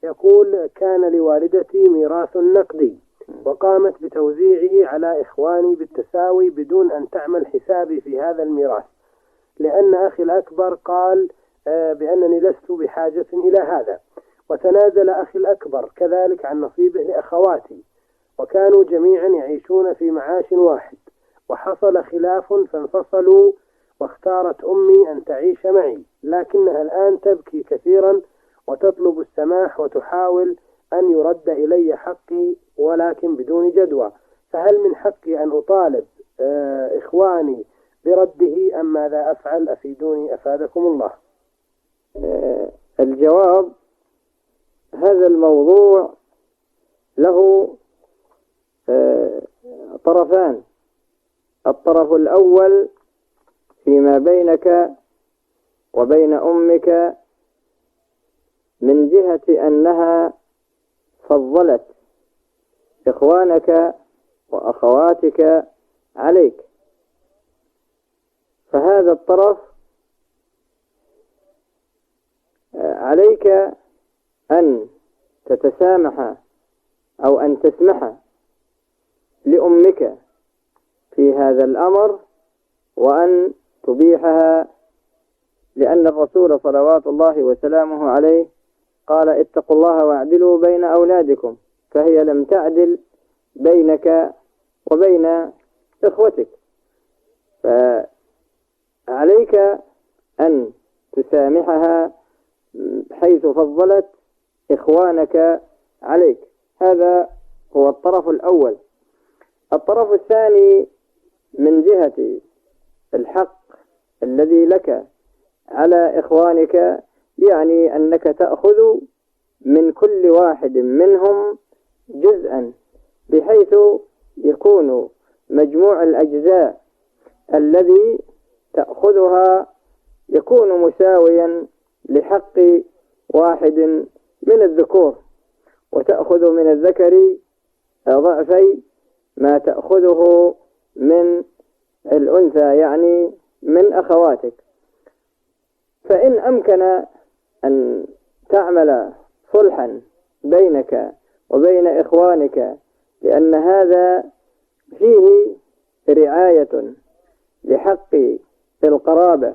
يقول: كان لوالدتي ميراث نقدي وقامت بتوزيعه على إخواني بالتساوي بدون أن تعمل حسابي في هذا الميراث، لأن أخي الأكبر قال بأنني لست بحاجة إلى هذا، وتنازل أخي الأكبر كذلك عن نصيبه لأخواتي، وكانوا جميعا يعيشون في معاش واحد، وحصل خلاف فانفصلوا، واختارت أمي أن تعيش معي، لكنها الآن تبكي كثيرا وتطلب السماح وتحاول أن يرد إلي حقي ولكن بدون جدوى، فهل من حقي أن أطالب إخواني برده أم ماذا أفعل؟ أفيدوني أفادكم الله. الجواب: هذا الموضوع له طرفان. الطرف الأول فيما بينك وبين أمك من جهة أنها فضلت إخوانك وأخواتك عليك، فهذا الطرف عليك أن تتسامح أو أن تسمح لأمك في هذا الأمر وأن تبيحها، لأن الرسول صلوات الله وسلامه عليه قال: اتقوا الله واعدلوا بين أولادكم، فهي لم تعدل بينك وبين إخوتك، فعليك أن تسامحها حيث فضلت إخوانك عليك. هذا هو الطرف الأول. الطرف الثاني من جهة الحق الذي لك على إخوانك، يعني أنك تأخذ من كل واحد منهم جزءا، بحيث يكون مجموع الأجزاء الذي تأخذها يكون مساويا لحق واحد من الذكور، وتأخذ من الذكر ضعفي ما تأخذه من الأنثى، يعني من أخواتك. فإن أمكن أن تعمل صلحا بينك وبين إخوانك، لأن هذا فيه رعاية لحق القرابة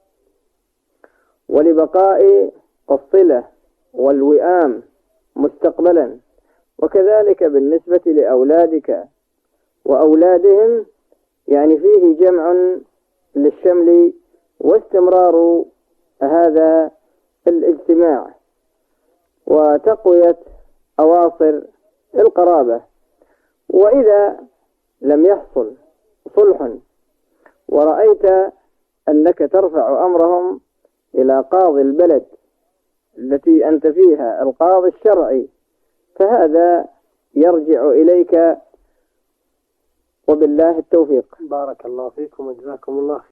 ولبقاء الصلة والوئام مستقبلا، وكذلك بالنسبة لأولادك وأولادهم، يعني فيه جمع للشمل واستمرار هذا الاجتماع وتقوية أواصر القرابة. وإذا لم يحصل صلح ورأيت أنك ترفع أمرهم إلى قاضي البلد التي أنت فيها، القاضي الشرعي، فهذا يرجع إليك، وبالله التوفيق. بارك الله فيكم وجزاكم الله خير.